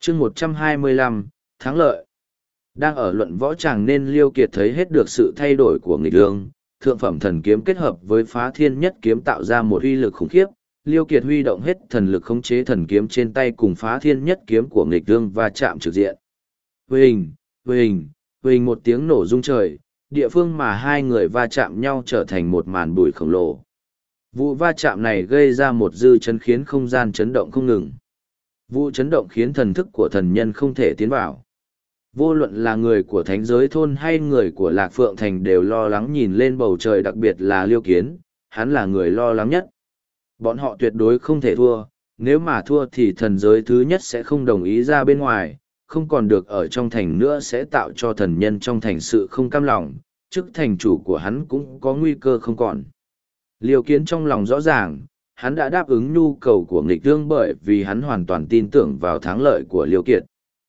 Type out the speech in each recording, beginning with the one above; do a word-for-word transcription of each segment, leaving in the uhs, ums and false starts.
chương một trăm hai mươi lăm, thắng lợi. Đang ở luận võ tràng nên Liêu Kiệt thấy hết được sự thay đổi của nghịch ương, thượng phẩm thần kiếm kết hợp với phá thiên nhất kiếm tạo ra một uy lực khủng khiếp. Liêu Kiệt huy động hết thần lực khống chế thần kiếm trên tay cùng phá thiên nhất kiếm của nghịch ương và chạm trực diện. Huỳnh, huỳnh, huỳnh một tiếng nổ rung trời, địa phương mà hai người va chạm nhau trở thành một màn bụi khổng lồ. Vụ va chạm này gây ra một dư chấn khiến không gian chấn động không ngừng. Vụ chấn động khiến thần thức của thần nhân không thể tiến vào. Vô luận là người của thánh giới thôn hay người của Lạc Phượng Thành đều lo lắng nhìn lên bầu trời, đặc biệt là Liêu Kiến, hắn là người lo lắng nhất. Bọn họ tuyệt đối không thể thua, nếu mà thua thì thần giới thứ nhất sẽ không đồng ý ra bên ngoài, không còn được ở trong thành nữa sẽ tạo cho thần nhân trong thành sự không cam lòng, chức thành chủ của hắn cũng có nguy cơ không còn. Liêu Kiến trong lòng rõ ràng, hắn đã đáp ứng nhu cầu của nghịch tương bởi vì hắn hoàn toàn tin tưởng vào thắng lợi của Liêu Kiệt.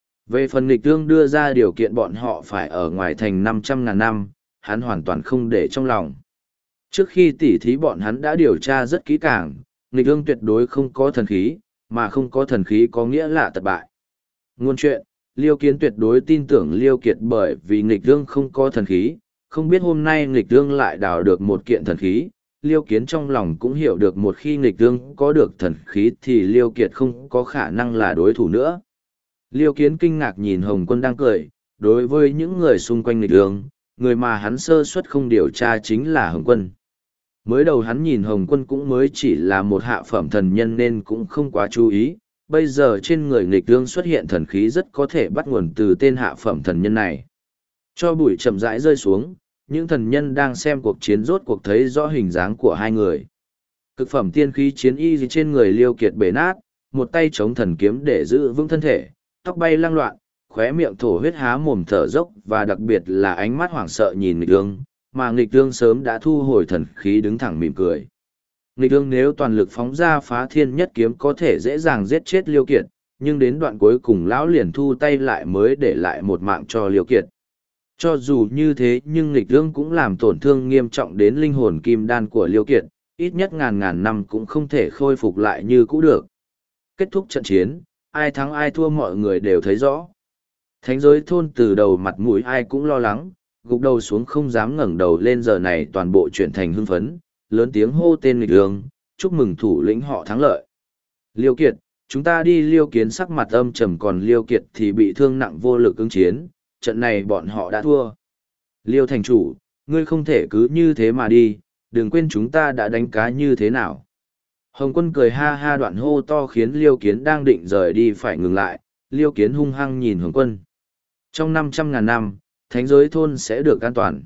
Về phần nghịch tương đưa ra điều kiện bọn họ phải ở ngoài thành năm trăm ngàn năm, hắn hoàn toàn không để trong lòng. Trước khi tỉ thí bọn hắn đã điều tra rất kỹ càng, nghịch tương tuyệt đối không có thần khí, mà không có thần khí có nghĩa là thất bại. Ngôn chuyện, Liêu Kiến tuyệt đối tin tưởng Liêu Kiệt bởi vì nghịch tương không có thần khí, không biết hôm nay nghịch tương lại đào được một kiện thần khí. Liêu Kiến trong lòng cũng hiểu được một khi nghịch tương có được thần khí thì Liêu Kiệt không có khả năng là đối thủ nữa. Liêu Kiến kinh ngạc nhìn Hồng Quân đang cười, đối với những người xung quanh nghịch tương, người mà hắn sơ suất không điều tra chính là Hồng Quân. Mới đầu hắn nhìn Hồng Quân cũng mới chỉ là một hạ phẩm thần nhân nên cũng không quá chú ý, bây giờ trên người nghịch tương xuất hiện thần khí rất có thể bắt nguồn từ tên hạ phẩm thần nhân này. Cho bụi chậm rãi rơi xuống, những thần nhân đang xem cuộc chiến rốt cuộc thấy rõ hình dáng của hai người. Cực phẩm tiên khí chiến y trên người Liêu Kiệt bể nát, một tay chống thần kiếm để giữ vững thân thể, tóc bay lăng loạn, khóe miệng thổ huyết há mồm thở dốc và đặc biệt là ánh mắt hoảng sợ nhìn nghịch tương, mà nghịch tương sớm đã thu hồi thần khí đứng thẳng mỉm cười. Nghịch tương nếu toàn lực phóng ra phá thiên nhất kiếm có thể dễ dàng giết chết Liêu Kiệt, nhưng đến đoạn cuối cùng lão liền thu tay lại mới để lại một mạng cho Liêu Kiệt. Cho dù như thế nhưng nghịch tương cũng làm tổn thương nghiêm trọng đến linh hồn kim đan của Liêu Kiệt, ít nhất ngàn ngàn năm cũng không thể khôi phục lại như cũ được. Kết thúc trận chiến, ai thắng ai thua mọi người đều thấy rõ. Thánh giới thôn từ đầu mặt mũi ai cũng lo lắng, gục đầu xuống không dám ngẩng đầu lên, giờ này toàn bộ chuyển thành hưng phấn, lớn tiếng hô tên nghịch tương, chúc mừng thủ lĩnh họ thắng lợi. Liêu Kiệt, chúng ta đi. Liêu Kiến sắc mặt âm trầm, còn Liêu Kiệt thì bị thương nặng vô lực ứng chiến, trận này bọn họ đã thua. Liêu thành chủ, ngươi không thể cứ như thế mà đi, đừng quên chúng ta đã đánh cá như thế nào. Hồng Quân cười ha ha, đoạn hô to khiến Liêu Kiến đang định rời đi phải ngừng lại. Liêu Kiến hung hăng nhìn Hồng Quân. Trong năm trăm ngàn năm, thánh giới thôn sẽ được an toàn.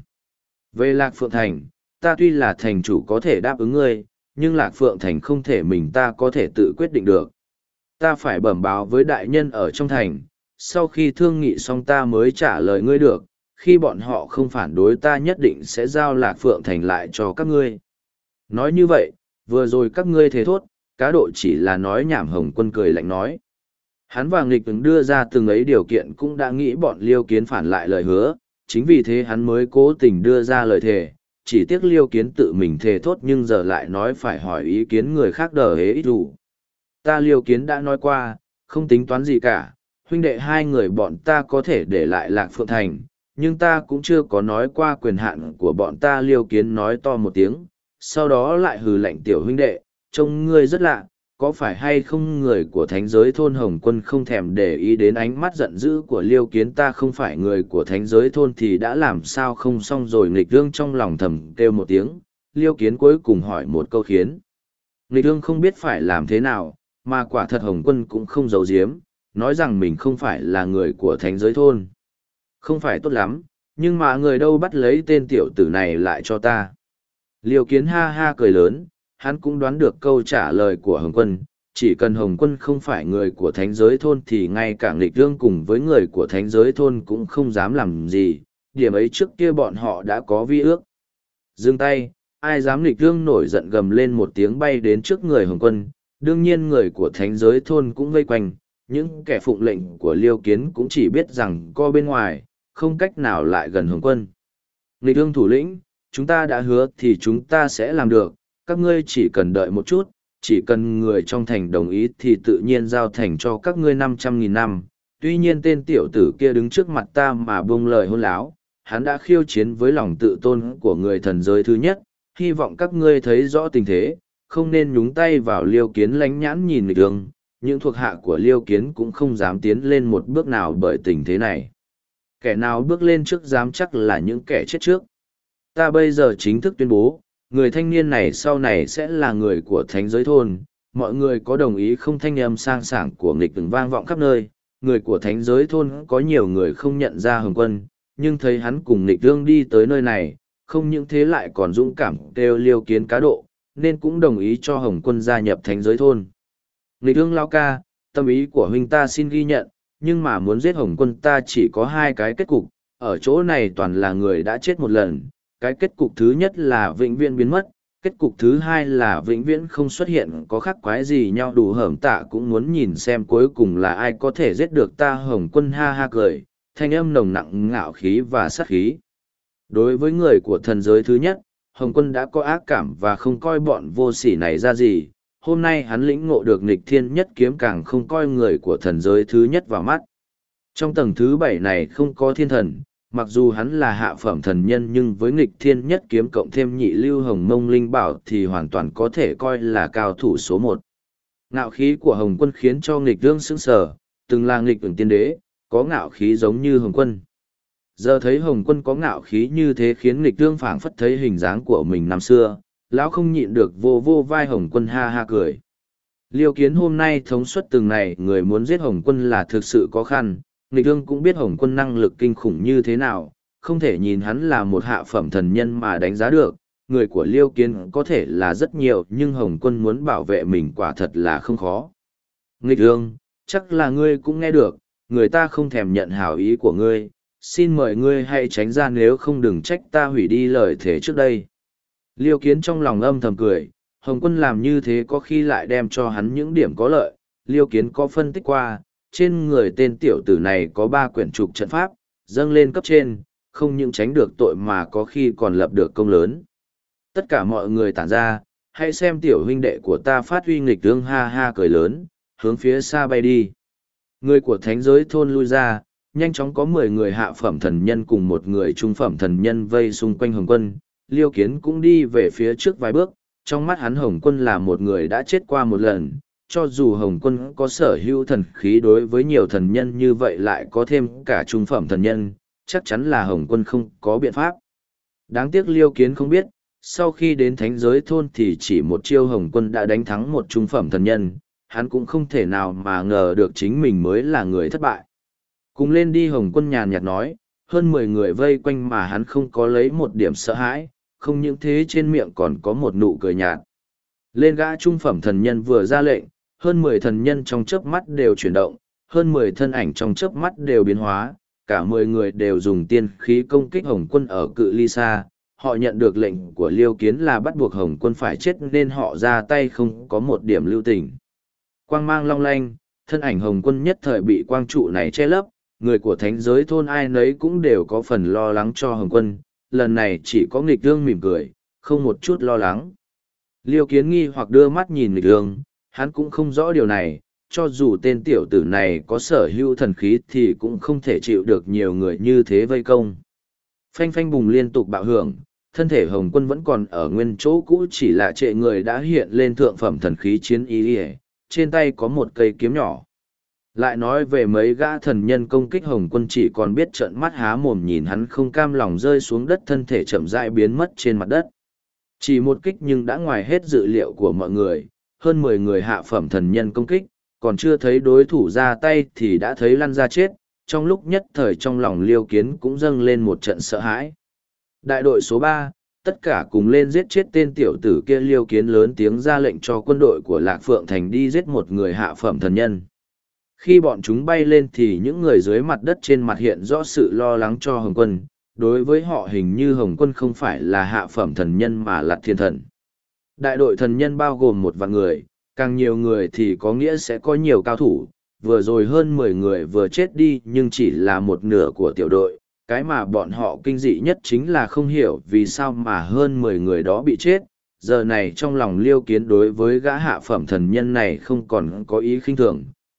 Về Lạc Phượng Thành, ta tuy là thành chủ có thể đáp ứng ngươi, nhưng Lạc Phượng Thành không thể mình ta có thể tự quyết định được. Ta phải bẩm báo với đại nhân ở trong thành, sau khi thương nghị xong ta mới trả lời ngươi được, khi bọn họ không phản đối ta nhất định sẽ giao Lạc Phượng Thành lại cho các ngươi. Nói như vậy, vừa rồi các ngươi thế thốt, cá độ chỉ là nói nhảm. Hồng Quân cười lạnh nói. Hắn và nghịch ứng đưa ra từng ấy điều kiện cũng đã nghĩ bọn Liêu Kiến phản lại lời hứa, chính vì thế hắn mới cố tình đưa ra lời thề, chỉ tiếc Liêu Kiến tự mình thề thốt nhưng giờ lại nói phải hỏi ý kiến người khác đờ hế ít đủ. Ta Liêu Kiến đã nói qua, không tính toán gì cả, huynh đệ hai người bọn ta có thể để lại Lạc Phượng Thành, nhưng ta cũng chưa có nói qua quyền hạn của bọn ta. Liêu Kiến nói to một tiếng, sau đó lại hừ lạnh, tiểu huynh đệ, trông ngươi rất lạ, có phải hay không người của thánh giới thôn? Hồng Quân không thèm để ý đến ánh mắt giận dữ của Liêu Kiến. Ta không phải người của thánh giới thôn thì đã làm sao không xong rồi. Nghịch tương trong lòng thầm kêu một tiếng. Liêu Kiến cuối cùng hỏi một câu khiến nghịch tương không biết phải làm thế nào, mà quả thật Hồng Quân cũng không giấu giếm, nói rằng mình không phải là người của thánh giới thôn. Không phải tốt lắm, nhưng mà người đâu bắt lấy tên tiểu tử này lại cho ta. Liêu Kiến ha ha cười lớn, hắn cũng đoán được câu trả lời của Hồng Quân, chỉ cần Hồng Quân không phải người của thánh giới thôn thì ngay cả nghịch tương cùng với người của thánh giới thôn cũng không dám làm gì, điểm ấy trước kia bọn họ đã có vi ước. Dừng tay, ai dám nghịch tương? Nổi giận gầm lên một tiếng bay đến trước người Hồng Quân, đương nhiên người của thánh giới thôn cũng vây quanh, những kẻ phụng lệnh của Liêu Kiến cũng chỉ biết rằng co bên ngoài, không cách nào lại gần Hồng Quân. Nghịch tương thủ lĩnh, chúng ta đã hứa thì chúng ta sẽ làm được, các ngươi chỉ cần đợi một chút, chỉ cần người trong thành đồng ý thì tự nhiên giao thành cho các ngươi năm trăm nghìn năm, Tuy nhiên tên tiểu tử kia đứng trước mặt ta mà buông lời hôn láo, hắn đã khiêu chiến với lòng tự tôn của người thần giới thứ nhất, hy vọng các ngươi thấy rõ tình thế, không nên nhúng tay vào Liêu Kiến lánh nhãn nhìn nghịch đường, những thuộc hạ của Liêu Kiến cũng không dám tiến lên một bước nào bởi tình thế này. Kẻ nào bước lên trước dám chắc là những kẻ chết trước. Ta bây giờ chính thức tuyên bố, người thanh niên này sau này sẽ là người của thánh giới thôn, mọi người có đồng ý không? Thanh âm sang sảng của nghịch từng vang vọng khắp nơi, người của thánh giới thôn có nhiều người không nhận ra Hồng Quân, nhưng thấy hắn cùng nghịch tương đi tới nơi này, không những thế lại còn dũng cảm kêu Liêu Kiến cá độ, nên cũng đồng ý cho Hồng Quân gia nhập thánh giới thôn. Nghịch tương lao ca, tâm ý của huynh ta xin ghi nhận, nhưng mà muốn giết Hồng Quân ta chỉ có hai cái kết cục, ở chỗ này toàn là người đã chết một lần, cái kết cục thứ nhất là vĩnh viễn biến mất, kết cục thứ hai là vĩnh viễn không xuất hiện, có khác quái gì nhau. Đủ hởm tạ cũng muốn nhìn xem cuối cùng là ai có thể giết được ta. Hồng Quân ha ha cười, thanh âm nồng nặng ngạo khí và sát khí. Đối với người của thần giới thứ nhất, Hồng Quân đã có ác cảm và không coi bọn vô sỉ này ra gì. Hôm nay hắn lĩnh ngộ được nghịch thiên nhất kiếm, càng không coi người của thần giới thứ nhất vào mắt. Trong tầng thứ bảy này không có thiên thần, mặc dù hắn là hạ phẩm thần nhân nhưng với nghịch thiên nhất kiếm cộng thêm nhị lưu hồng mông linh bảo thì hoàn toàn có thể coi là cao thủ số một. Ngạo khí của Hồng Quân khiến cho nghịch tương sững sờ, từng là nghịch ứng tiên đế, có ngạo khí giống như Hồng Quân. Giờ thấy Hồng Quân có ngạo khí như thế khiến nghịch tương phảng phất thấy hình dáng của mình năm xưa, lão không nhịn được vô vô vai Hồng Quân ha ha cười. Liêu Kiến hôm nay thống suất từng này người muốn giết Hồng Quân là thực sự khó khăn. Nghịch tương cũng biết Hồng Quân năng lực kinh khủng như thế nào, không thể nhìn hắn là một hạ phẩm thần nhân mà đánh giá được. Người của Liêu Kiến có thể là rất nhiều nhưng Hồng Quân muốn bảo vệ mình quả thật là không khó. Nghịch tương, chắc là ngươi cũng nghe được, người ta không thèm nhận hảo ý của ngươi, xin mời ngươi hãy tránh ra, nếu không đừng trách ta hủy đi lời thề trước đây. Liêu Kiến trong lòng âm thầm cười, Hồng Quân làm như thế có khi lại đem cho hắn những điểm có lợi. Liêu Kiến có phân tích qua, trên người tên tiểu tử này có ba quyển trục trận pháp, dâng lên cấp trên, không những tránh được tội mà có khi còn lập được công lớn. Tất cả mọi người tản ra, hãy xem tiểu huynh đệ của ta phát huy nghịch tương ha ha cười lớn, hướng phía xa bay đi. Người của thánh giới thôn lui ra, nhanh chóng có mười người hạ phẩm thần nhân cùng một người trung phẩm thần nhân vây xung quanh Hồng Quân. Liêu Kiến cũng đi về phía trước vài bước, trong mắt hắn Hồng Quân là một người đã chết qua một lần. Cho dù Hồng Quân có sở hữu thần khí, đối với nhiều thần nhân như vậy lại có thêm cả trung phẩm thần nhân, chắc chắn là Hồng Quân không có biện pháp. Đáng tiếc Liêu Kiến không biết, sau khi đến thánh giới thôn thì chỉ một chiêu Hồng Quân đã đánh thắng một trung phẩm thần nhân, hắn cũng không thể nào mà ngờ được chính mình mới là người thất bại. Cùng lên đi, Hồng Quân nhàn nhạt nói, hơn mười người vây quanh mà hắn không có lấy một điểm sợ hãi, không những thế trên miệng còn có một nụ cười nhạt. Lên gã trung phẩm thần nhân vừa ra lệnh, hơn mười thần nhân trong chớp mắt đều chuyển động, hơn mười thân ảnh trong chớp mắt đều biến hóa, cả mười người đều dùng tiên khí công kích Hồng Quân ở cự ly xa. Họ nhận được lệnh của Liêu Kiến là bắt buộc Hồng Quân phải chết nên họ ra tay không có một điểm lưu tình. Quang mang long lanh, thân ảnh Hồng Quân nhất thời bị quang trụ này che lấp, người của thánh giới thôn ai nấy cũng đều có phần lo lắng cho Hồng Quân, lần này chỉ có nghịch tương mỉm cười, không một chút lo lắng. Liêu Kiến nghi hoặc đưa mắt nhìn nghịch tương, hắn cũng không rõ điều này, cho dù tên tiểu tử này có sở hữu thần khí thì cũng không thể chịu được nhiều người như thế vây công. Phanh phanh bùng liên tục bạo hưởng, thân thể Hồng Quân vẫn còn ở nguyên chỗ cũ, chỉ là trệ người đã hiện lên thượng phẩm thần khí chiến ý, trên tay có một cây kiếm nhỏ. Lại nói về mấy gã thần nhân công kích Hồng Quân, chỉ còn biết trợn mắt há mồm nhìn hắn, không cam lòng rơi xuống đất, thân thể chậm rãi biến mất trên mặt đất. Chỉ một kích nhưng đã ngoài hết dự liệu của mọi người, hơn mười người hạ phẩm thần nhân công kích, còn chưa thấy đối thủ ra tay thì đã thấy lăn ra chết. Trong lúc nhất thời trong lòng Liêu Kiến cũng dâng lên một trận sợ hãi. Đại đội số ba, tất cả cùng lên giết chết tên tiểu tử kia. Liêu Kiến lớn tiếng ra lệnh cho quân đội của Lạc Phượng Thành đi giết một người hạ phẩm thần nhân. Khi bọn chúng bay lên thì những người dưới mặt đất trên mặt hiện rõ sự lo lắng cho Hồng Quân. Đối với họ hình như Hồng Quân không phải là hạ phẩm thần nhân mà là thiên thần. Đại đội thần nhân bao gồm một vạn người, càng nhiều người thì có nghĩa sẽ có nhiều cao thủ. Vừa rồi hơn mười người vừa chết đi nhưng chỉ là một nửa của tiểu đội. Cái mà bọn họ kinh dị nhất chính là không hiểu vì sao mà hơn mười người đó bị chết. Giờ này trong lòng Liêu Kiến đối với gã hạ phẩm thần nhân này không còn có ý khinh thường,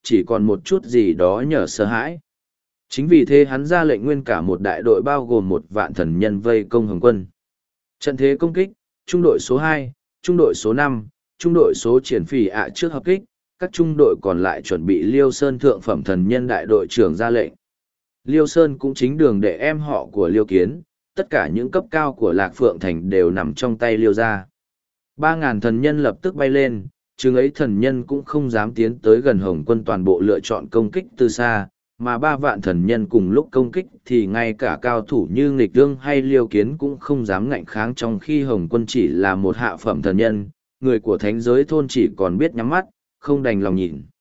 chỉ còn một chút gì đó nhờ sợ hãi. Chính vì thế hắn ra lệnh nguyên cả một đại đội bao gồm một vạn thần nhân vây công Hồng quân. Trận thế công kích, trung đội số hai, trung đội số năm, trung đội số triển phỉ ạ trước hợp kích, các trung đội còn lại chuẩn bị Liêu Sơn thượng phẩm thần nhân đại đội trưởng ra lệnh. Liêu Sơn cũng chính đường để em họ của Liêu Kiến, tất cả những cấp cao của Lạc Phượng Thành đều nằm trong tay Liêu gia. Ba ngàn thần nhân lập tức bay lên, chừng ấy thần nhân cũng không dám tiến tới gần Hồng quân, toàn bộ lựa chọn công kích từ xa, mà ba vạn thần nhân cùng lúc công kích thì ngay cả cao thủ như Nghịch Dương hay Liêu Kiến cũng không dám ngạnh kháng, trong khi Hồng quân chỉ là một hạ phẩm thần nhân, người của thánh giới thôn chỉ còn biết nhắm mắt, không đành lòng nhìn.